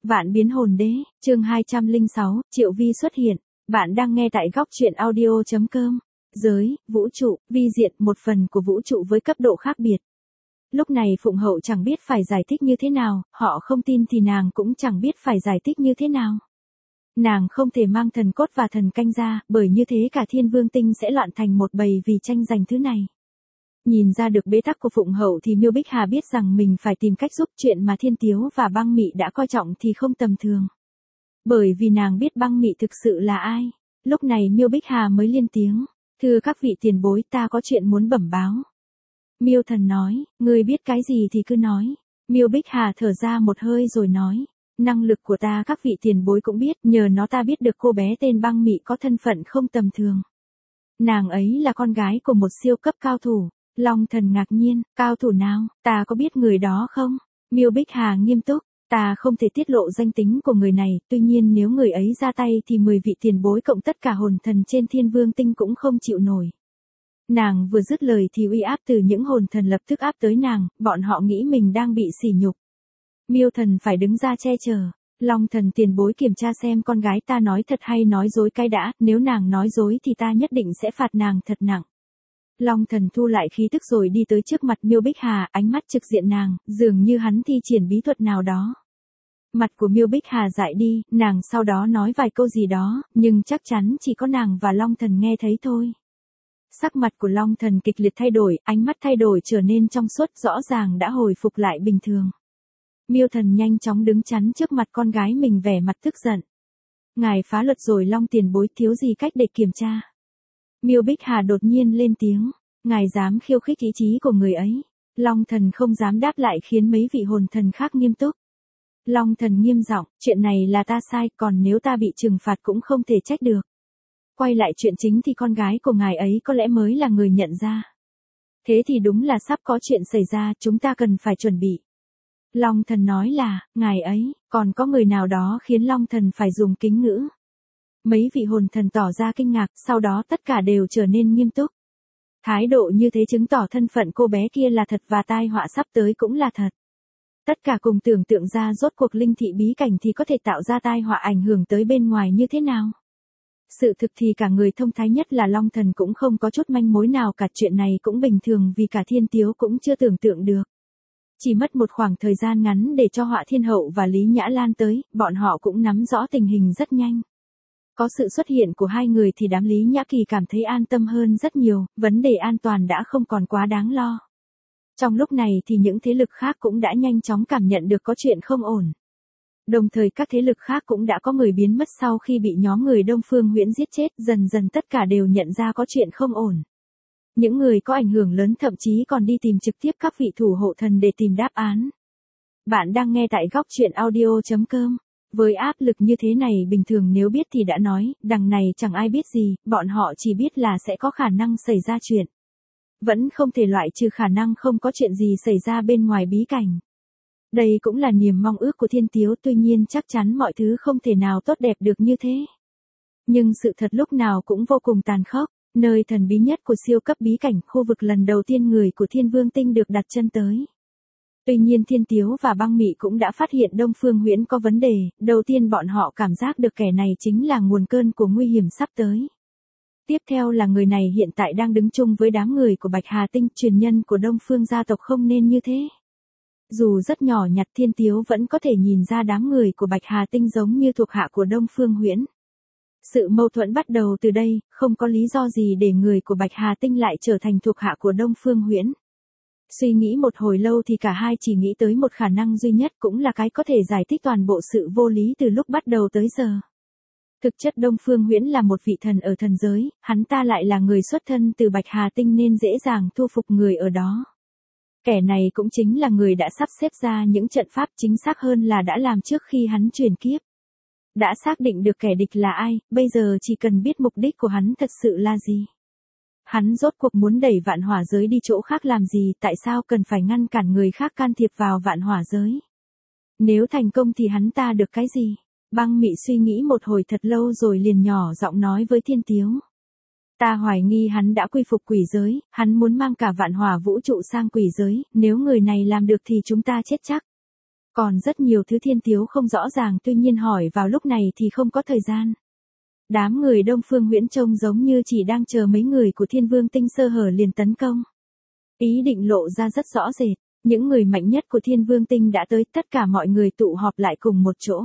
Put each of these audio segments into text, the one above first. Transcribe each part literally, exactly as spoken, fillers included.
Vạn biến hồn đế, chương hai trăm lẻ sáu, Triệu Vi xuất hiện. Bạn đang nghe tại góc truyện audio chấm com. Giới, vũ trụ, vi diện, một phần của vũ trụ với cấp độ khác biệt. Lúc này Phụng Hậu chẳng biết phải giải thích như thế nào, họ không tin thì nàng cũng chẳng biết phải giải thích như thế nào. Nàng không thể mang thần cốt và thần canh ra, bởi như thế cả Thiên Vương Tinh sẽ loạn thành một bầy vì tranh giành thứ này. Nhìn ra được bế tắc của Phụng Hậu thì Miêu Bích Hà biết rằng mình phải tìm cách giúp, chuyện mà Thiên Tiếu và Băng Mị đã coi trọng thì không tầm thường. Bởi vì nàng biết Băng Mị thực sự là ai. Lúc này Miêu Bích Hà mới lên tiếng, thưa các vị tiền bối, ta có chuyện muốn bẩm báo. Miêu Thần nói, ngươi biết cái gì thì cứ nói. Miêu Bích Hà thở ra một hơi rồi nói, năng lực của ta các vị tiền bối cũng biết, nhờ nó ta biết được cô bé tên Băng Mị có thân phận không tầm thường. Nàng ấy là con gái của một siêu cấp cao thủ. Long Thần ngạc nhiên, cao thủ nào, ta có biết người đó không? Miêu Bích Hà nghiêm túc, ta không thể tiết lộ danh tính của người này, tuy nhiên nếu người ấy ra tay thì mười vị tiền bối cộng tất cả hồn thần trên Thiên Vương Tinh cũng không chịu nổi. Nàng vừa dứt lời thì uy áp từ những hồn thần lập tức áp tới nàng, bọn họ nghĩ mình đang bị sỉ nhục. Miêu Thần phải đứng ra che chở. Long Thần tiền bối kiểm tra xem con gái ta nói thật hay nói dối cái đã, nếu nàng nói dối thì ta nhất định sẽ phạt nàng thật nặng. Long Thần thu lại khí tức rồi đi tới trước mặt Miêu Bích Hà, ánh mắt trực diện nàng, dường như hắn thi triển bí thuật nào đó. Mặt của Miêu Bích Hà dại đi, nàng sau đó nói vài câu gì đó, nhưng chắc chắn chỉ có nàng và Long Thần nghe thấy thôi. Sắc mặt của Long Thần kịch liệt thay đổi, ánh mắt thay đổi trở nên trong suốt, rõ ràng đã hồi phục lại bình thường. Miêu Thần nhanh chóng đứng chắn trước mặt con gái mình, vẻ mặt tức giận. Ngài phá luật rồi Long tiền bối, thiếu gì cách để kiểm tra. Miêu Bích Hà đột nhiên lên tiếng, ngài dám khiêu khích ý chí của người ấy. Long Thần không dám đáp lại khiến mấy vị hồn thần khác nghiêm túc. Long Thần nghiêm giọng, chuyện này là ta sai, còn nếu ta bị trừng phạt cũng không thể trách được. Quay lại chuyện chính thì con gái của ngài ấy có lẽ mới là người nhận ra. Thế thì đúng là sắp có chuyện xảy ra, chúng ta cần phải chuẩn bị. Long Thần nói là, ngài ấy, còn có người nào đó khiến Long Thần phải dùng kính ngữ. Mấy vị hồn thần tỏ ra kinh ngạc, sau đó tất cả đều trở nên nghiêm túc. Thái độ như thế chứng tỏ thân phận cô bé kia là thật và tai họa sắp tới cũng là thật. Tất cả cùng tưởng tượng ra rốt cuộc linh thị bí cảnh thì có thể tạo ra tai họa ảnh hưởng tới bên ngoài như thế nào. Sự thực thì cả người thông thái nhất là Long Thần cũng không có chút manh mối nào cả, chuyện này cũng bình thường vì cả Thiên Tiếu cũng chưa tưởng tượng được. Chỉ mất một khoảng thời gian ngắn để cho Họa Thiên Hậu và Lý Nhã Lan tới, bọn họ cũng nắm rõ tình hình rất nhanh. Có sự xuất hiện của hai người thì đám Lý Nhã Kỳ cảm thấy an tâm hơn rất nhiều, vấn đề an toàn đã không còn quá đáng lo. Trong lúc này thì những thế lực khác cũng đã nhanh chóng cảm nhận được có chuyện không ổn. Đồng thời các thế lực khác cũng đã có người biến mất sau khi bị nhóm người Đông Phương Huyễn giết chết, dần dần tất cả đều nhận ra có chuyện không ổn. Những người có ảnh hưởng lớn thậm chí còn đi tìm trực tiếp các vị thủ hộ thần để tìm đáp án. Bạn đang nghe tại góc truyện audio chấm com. Với áp lực như thế này bình thường nếu biết thì đã nói, đằng này chẳng ai biết gì, bọn họ chỉ biết là sẽ có khả năng xảy ra chuyện. Vẫn không thể loại trừ khả năng không có chuyện gì xảy ra bên ngoài bí cảnh. Đây cũng là niềm mong ước của Thiên Tiếu, tuy nhiên chắc chắn mọi thứ không thể nào tốt đẹp được như thế. Nhưng sự thật lúc nào cũng vô cùng tàn khốc, nơi thần bí nhất của siêu cấp bí cảnh, khu vực lần đầu tiên người của Thiên Vương Tinh được đặt chân tới. Tuy nhiên Thiên Tiếu và Băng Mị cũng đã phát hiện Đông Phương Huyễn có vấn đề, đầu tiên bọn họ cảm giác được kẻ này chính là nguồn cơn của nguy hiểm sắp tới. Tiếp theo là người này hiện tại đang đứng chung với đám người của Bạch Hà Tinh, truyền nhân của Đông Phương gia tộc không nên như thế. Dù rất nhỏ nhặt Thiên Tiếu vẫn có thể nhìn ra đám người của Bạch Hà Tinh giống như thuộc hạ của Đông Phương Huyễn. Sự mâu thuẫn bắt đầu từ đây, không có lý do gì để người của Bạch Hà Tinh lại trở thành thuộc hạ của Đông Phương Huyễn. Suy nghĩ một hồi lâu thì cả hai chỉ nghĩ tới một khả năng duy nhất, cũng là cái có thể giải thích toàn bộ sự vô lý từ lúc bắt đầu tới giờ. Thực chất Đông Phương Huyễn là một vị thần ở thần giới, hắn ta lại là người xuất thân từ Bạch Hà Tinh nên dễ dàng thu phục người ở đó. Kẻ này cũng chính là người đã sắp xếp ra những trận pháp, chính xác hơn là đã làm trước khi hắn chuyển kiếp. Đã xác định được kẻ địch là ai, bây giờ chỉ cần biết mục đích của hắn thật sự là gì. Hắn rốt cuộc muốn đẩy vạn hỏa giới đi chỗ khác làm gì, tại sao cần phải ngăn cản người khác can thiệp vào vạn hỏa giới. Nếu thành công thì hắn ta được cái gì? Băng Mị suy nghĩ một hồi thật lâu rồi liền nhỏ giọng nói với Thiên Tiếu. Ta hoài nghi hắn đã quy phục quỷ giới, hắn muốn mang cả vạn hỏa vũ trụ sang quỷ giới, nếu người này làm được thì chúng ta chết chắc. Còn rất nhiều thứ Thiên Tiếu không rõ ràng, tuy nhiên hỏi vào lúc này thì không có thời gian. Đám người Đông Phương Huyễn trông giống như chỉ đang chờ mấy người của Thiên Vương Tinh sơ hở liền tấn công. Ý định lộ ra rất rõ rệt, những người mạnh nhất của Thiên Vương Tinh đã tới, tất cả mọi người tụ họp lại cùng một chỗ.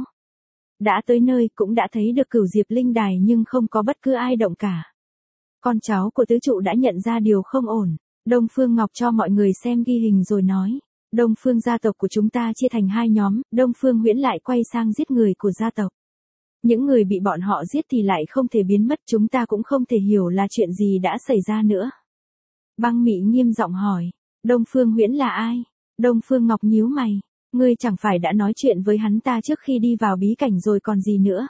Đã tới nơi cũng đã thấy được Cửu Diệp Linh Đài nhưng không có bất cứ ai động cả. Con cháu của tứ trụ đã nhận ra điều không ổn, Đông Phương Ngọc cho mọi người xem ghi hình rồi nói. Đông Phương gia tộc của chúng ta chia thành hai nhóm, Đông Phương Huyễn lại quay sang giết người của gia tộc. Những người bị bọn họ giết thì lại không thể biến mất, chúng ta cũng không thể hiểu là chuyện gì đã xảy ra nữa. Băng Mị nghiêm giọng hỏi, Đông Phương Huyễn là ai? Đông Phương Ngọc nhíu mày, ngươi chẳng phải đã nói chuyện với hắn ta trước khi đi vào bí cảnh rồi còn gì nữa.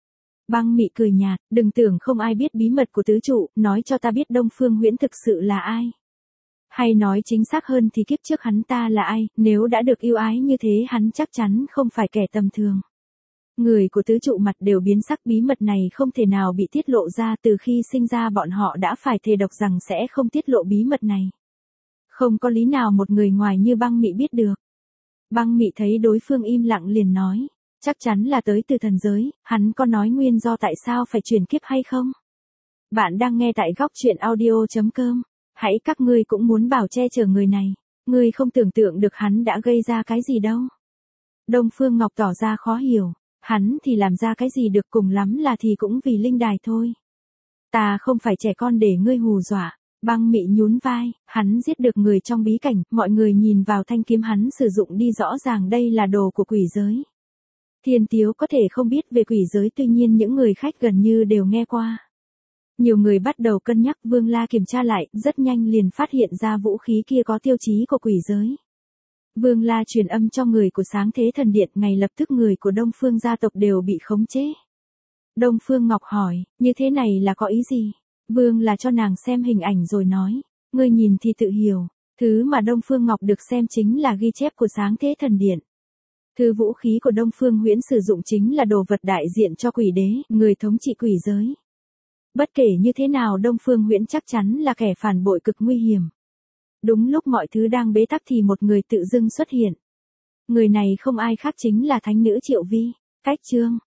Băng Mị cười nhạt, đừng tưởng không ai biết bí mật của tứ trụ, nói cho ta biết Đông Phương Huyễn thực sự là ai. Hay nói chính xác hơn thì kiếp trước hắn ta là ai, nếu đã được yêu ái như thế hắn chắc chắn không phải kẻ tầm thường. Người của tứ trụ mặt đều biến sắc, bí mật này không thể nào bị tiết lộ ra, từ khi sinh ra bọn họ đã phải thề độc rằng sẽ không tiết lộ bí mật này. Không có lý nào một người ngoài như Băng Mị biết được. Băng Mị thấy đối phương im lặng liền nói, chắc chắn là tới từ thần giới, hắn có nói nguyên do tại sao phải chuyển kiếp hay không? Bạn đang nghe tại góc truyện audio chấm com. Hãy các ngươi cũng muốn bảo che chở người này, ngươi không tưởng tượng được hắn đã gây ra cái gì đâu. Đông Phương Ngọc tỏ ra khó hiểu, hắn thì làm ra cái gì được, cùng lắm là thì cũng vì linh đài thôi. Ta không phải trẻ con để ngươi hù dọa. Băng Mị nhún vai, hắn giết được người trong bí cảnh, mọi người nhìn vào thanh kiếm hắn sử dụng đi rõ ràng đây là đồ của quỷ giới. Thiên Tiếu có thể không biết về quỷ giới, tuy nhiên những người khách gần như đều nghe qua. Nhiều người bắt đầu cân nhắc, Vương La kiểm tra lại, rất nhanh liền phát hiện ra vũ khí kia có tiêu chí của quỷ giới. Vương La truyền âm cho người của Sáng Thế Thần Điện, ngay lập tức người của Đông Phương gia tộc đều bị khống chế. Đông Phương Ngọc hỏi, như thế này là có ý gì? Vương là cho nàng xem hình ảnh rồi nói, ngươi nhìn thì tự hiểu. Thứ mà Đông Phương Ngọc được xem chính là ghi chép của Sáng Thế Thần Điện. Thứ vũ khí của Đông Phương Huyễn sử dụng chính là đồ vật đại diện cho quỷ đế, người thống trị quỷ giới. Bất kể như thế nào Đông Phương Huyễn chắc chắn là kẻ phản bội cực nguy hiểm. Đúng lúc mọi thứ đang bế tắc thì một người tự dưng xuất hiện. Người này không ai khác chính là thánh nữ Triệu Vi. Cách chương